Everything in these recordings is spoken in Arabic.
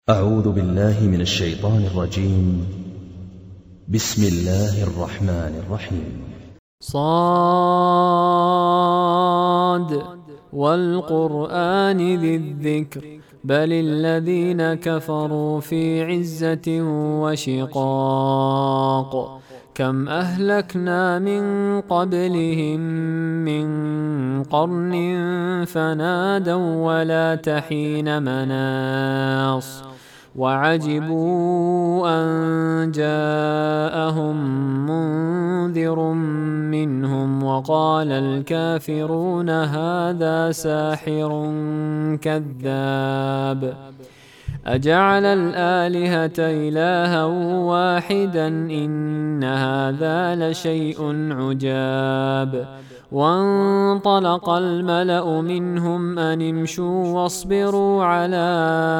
أعوذ بالله من الشيطان الرجيم. بسم الله الرحمن الرحيم. صاد والقرآن ذي الذكر بل الذين كفروا في عزة وشقاق كم أهلكنا من قبلهم من قرن فنادوا ولا تحين مناص وعجبوا أن جاءهم منذر منهم وقال الكافرون هذا ساحر كذاب أجعل الآلهة إلها واحدا إن هذا لشيء عجاب وانطلق الملأ منهم أن امشوا واصبروا على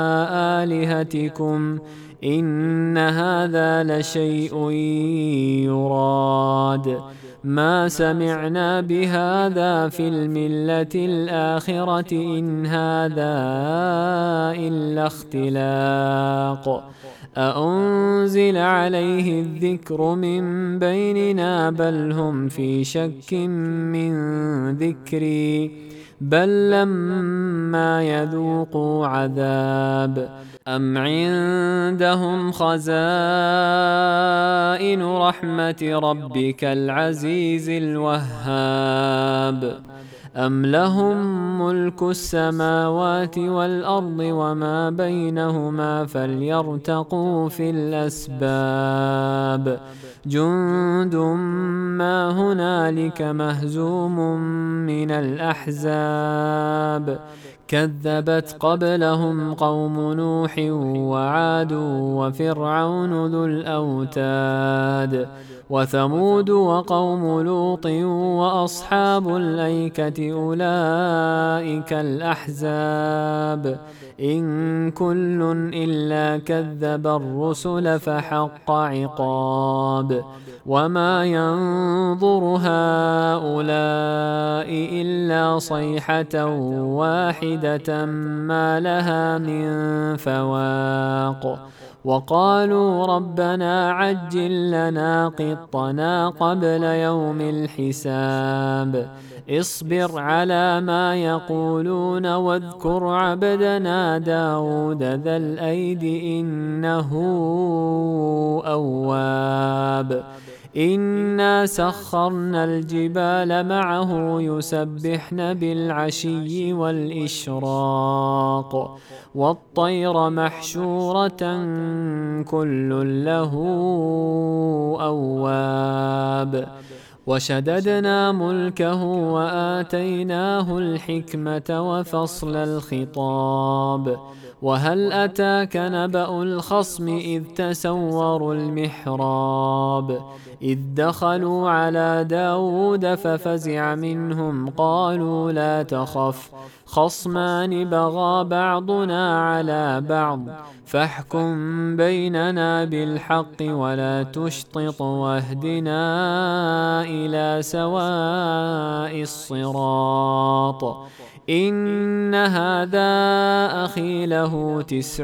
آلهتكم إن هذا لشيء يراد ما سمعنا بهذا في الملة الآخرة إن هذا إلا اختلاق أأنزل عليه الذكر من بيننا بل هم في شك من ذكري بل لما يذوقوا عذاب أم عندهم خزائن رحمة ربك العزيز الوهاب أم لهم ملك السماوات والأرض وما بينهما فليرتقوا في الأسباب جند ما هنالك مهزوم من الأحزاب كذبت قبلهم قوم نوح وعاد وفرعون ذو الأوتاد وثمود وقوم لوط وأصحاب الأيكة أولئك الأحزاب إن كل إلا كذب الرسل فحق عقاب وما ينظر هؤلاء إلا صيحة واحدة ما لها من فواق وقالوا ربنا عجل لنا قطنا قبل يوم الحساب اصبر على ما يقولون واذكر عبدنا داود ذا الأيد إنه أواب إنا سخرنا الجبال معه يسبحن بالعشي والإشراق والطير محشورة كل له أواب وشددنا ملكه وآتيناه الحكمة وفصل الخطاب وهل أتاك نبأ الخصم إذ تسوروا المحراب إذ دخلوا على داود ففزع منهم قالوا لا تخف خصمان بغى بعضنا على بعض فاحكم بيننا بالحق ولا تشطط واهدنا إلى سواء الصراط إن هذا أخي له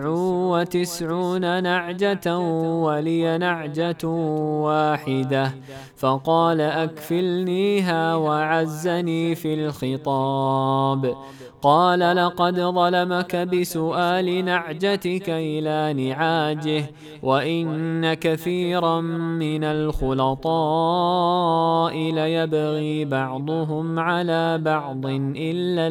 99 نعجة ولي نعجة واحدة فقال أكفلنيها وعزني في الخطاب قال لقد ظلمك بسؤال نعجتك إلى نعاجه وإن كثيرا من الخلطاء ليبغي بعضهم على بعض إلا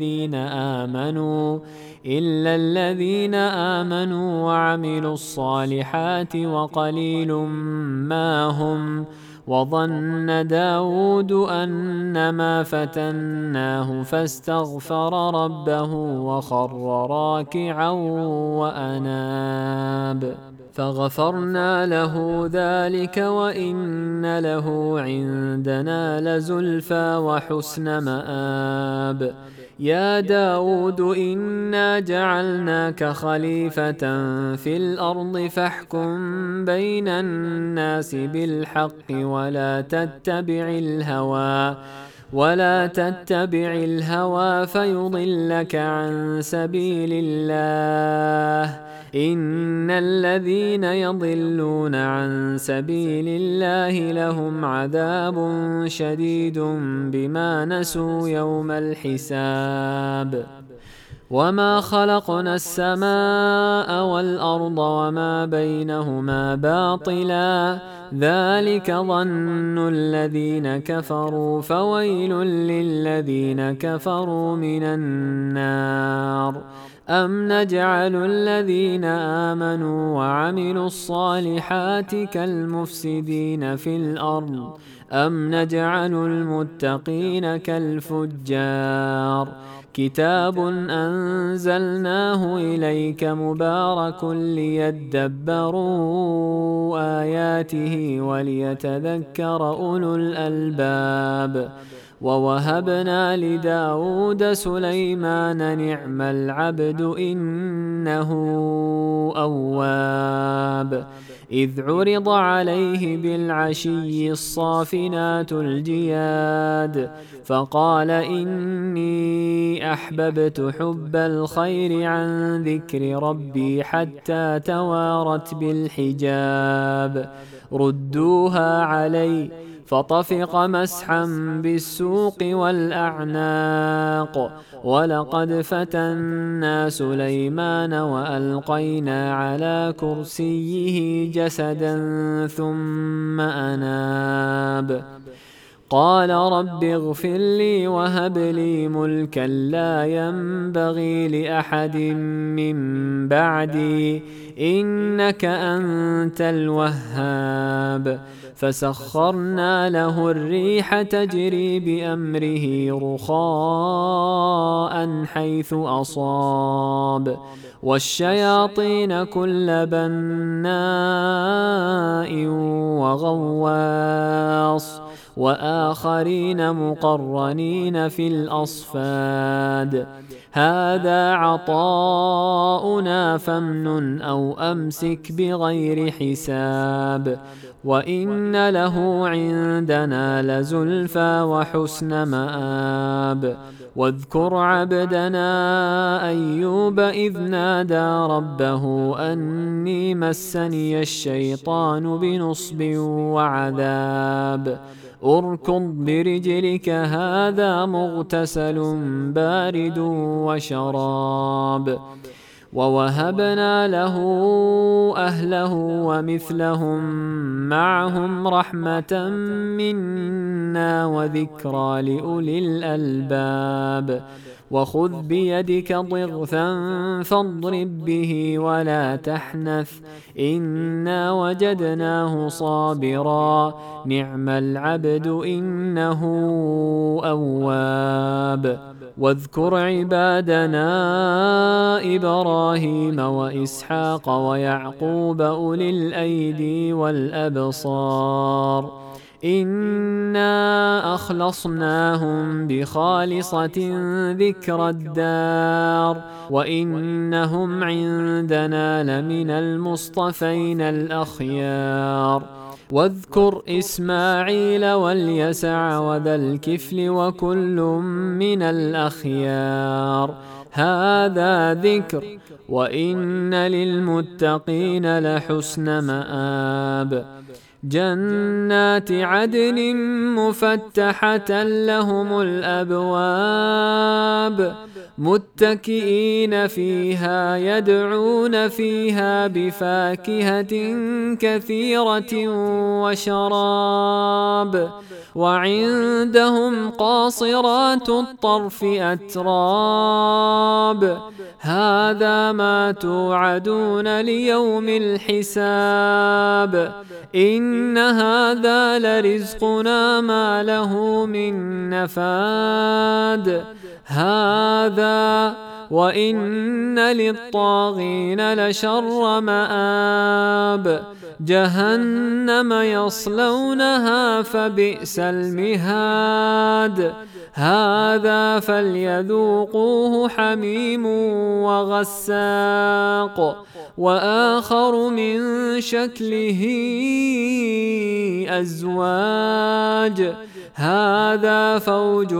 الذين آمنوا وعملوا الصالحات وقليل ما هم وظن داود أنما فتناه فاستغفر ربه وخر راكعا وأناب فغفرنا له ذلك وإن له عندنا لزلفى وحسن مآب يا داود إنا جعلناك خليفة في الأرض فاحكم بين الناس بالحق ولا تتبع الهوى فيضلك عن سبيل الله إن الذين يضلون عن سبيل الله لهم عذاب شديد بما نسوا يوم الحساب وما خلقنا السماء والأرض وما بينهما باطلا ذلك ظن الذين كفروا فويل للذين كفروا من النار أم نجعل الذين آمنوا وعملوا الصالحات كالمفسدين في الأرض أم نجعل المتقين كالفجار كتاب أنزلناه إليك مبارك ليدبروا آياته وليتذكر أولو الألباب ووهبنا لداود سليمان نعم العبد إنه أواب إذ عرض عليه بالعشي الصافنات الجياد فقال إني أحببت حب الخير عن ذكر ربي حتى توارت بالحجاب ردوها علي فطفق مسحا بالسوق والأعناق ولقد فتنا سليمان وألقينا على كرسيه جسدا ثم أناب قال رب اغفر لي وهب لي ملكا لا ينبغي لأحد من بعدي إنك أنت الوهاب فسخرنا له الريح تجري بأمره رخاء حيث أصاب والشياطين كل بناء وغواص وآخرين مقرنين في الأصفاد هذا عطاؤنا فامنن أو أمسك بغير حساب وإن له عندنا لزلفى وحسن مآب واذكر عبدنا أيوب إذ نادى ربه أني مسني الشيطان بنصب وعذاب اركض برجلك هذا مغتسل بارد وشراب ووهبنا له أهله ومثلهم معهم رحمة منا وذكرى لأولي الألباب وخذ بيدك ضغثا فاضرب به ولا تحنث إنا وجدناه صابرا نعم العبد إنه أواب واذكر عبادنا إبراهيم وإسحاق ويعقوب أولي الأيدي والأبصار إنا أخلصناهم بخالصة ذكر الدار وإنهم عندنا لمن المصطفين الأخيار واذكر إسماعيل واليسع وذا الكفل وكل من الأخيار هذا ذكر وإن للمتقين لحسن مآب جنات عدن مفتحة لهم الأبواب متكئين فيها يدعون فيها بفاكهة كثيرة وشراب وعندهم قاصرات الطرف أتراب هذا ما توعدون ليوم الحساب إن هذا لرزقنا ما له من نفاد هذا وإن للطاغين لشر مآب جهنم يصلونها فبئس المهاد هذا فليذوقوه حميم وغساق وآخر من شكله أزواج هذا فوج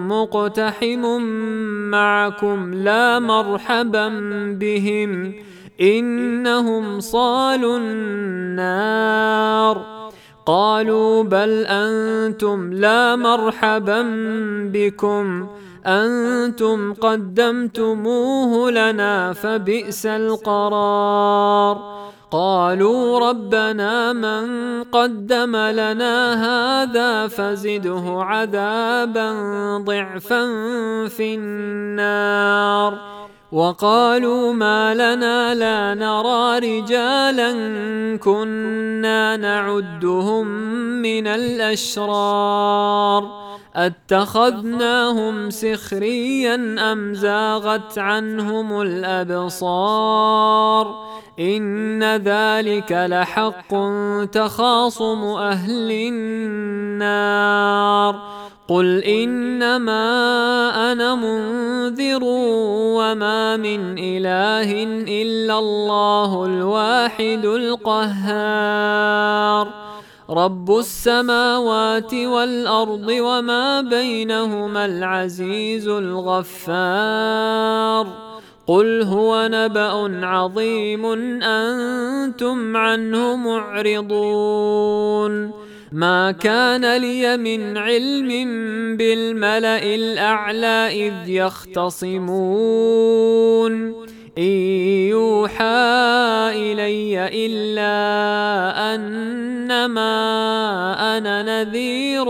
مقتحم معكم لا مرحبا بهم إنهم صالوا النار. قالوا بل أنتم لا مرحبا بكم أنتم قدمتموه لنا فبئس القرار. قالوا ربنا من قدم لنا هذا فزده عذابا ضعفا في النار. وقالوا ما لنا لا نرى رجالا كنا نعدهم من الأشرار أتخذناهم سخريا أم زاغت عنهم الأبصار إن ذلك لحق تخاصم أهل النار. قل إنما أنا منذر وما من إله إلا الله الواحد القهار رب السماوات والأرض وما بينهما العزيز الغفار. قل هو نبأ عظيم أنتم عنه معرضون. ما كان لي من علم بالملأ الأعلى إذ يختصمون إن يوحى إلي إلا أنما أنا نذير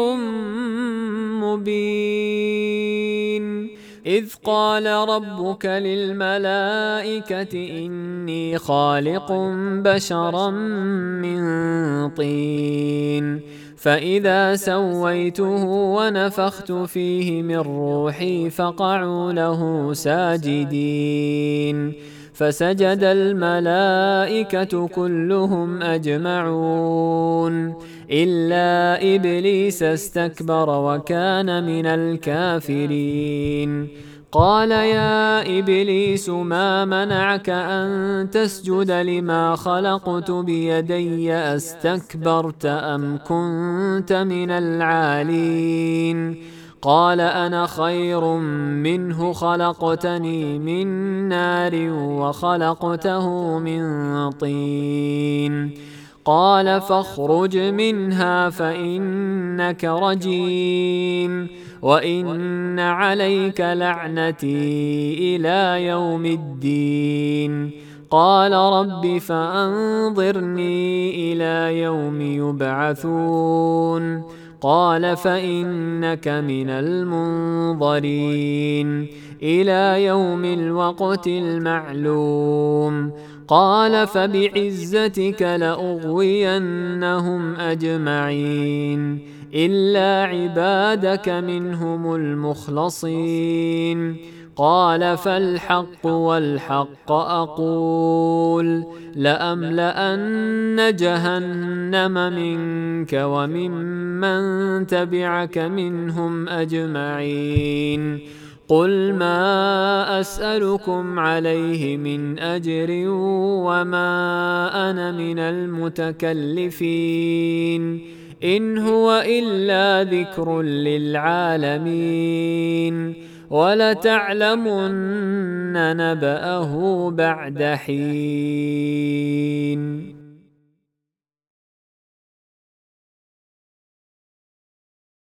مبين. إذ قال ربك للملائكة إني خالق بشرا من طين فإذا سويته ونفخت فيه من روحي فقعوا له ساجدين فسجد الملائكة كلهم أجمعون إلا إبليس استكبر وكان من الكافرين. قال يا إبليس ما منعك أن تسجد لما خلقت بيدي أستكبرت أم كنت من العالين؟ قال أنا خير منه خلقتني من نار وخلقته من طين. قال فاخرج منها فإنك رجيم وإن عليك لعنتي إلى يوم الدين. قال رب فأنظرني إلى يوم يبعثون. قال فإنك من المنظرين إلى يوم الوقت المعلوم. قال فبعزتك لأغوينهم أجمعين إلا عبادك منهم المخلصين. قال فالحق والحق أقول لأملأن جهنم منك وممن تبعك منهم أجمعين. قل ما أسألكم عليه من أجر وما أنا من المتكلفين إن هو إلا ذكر للعالمين ولتعلمن نبأه بعد حين.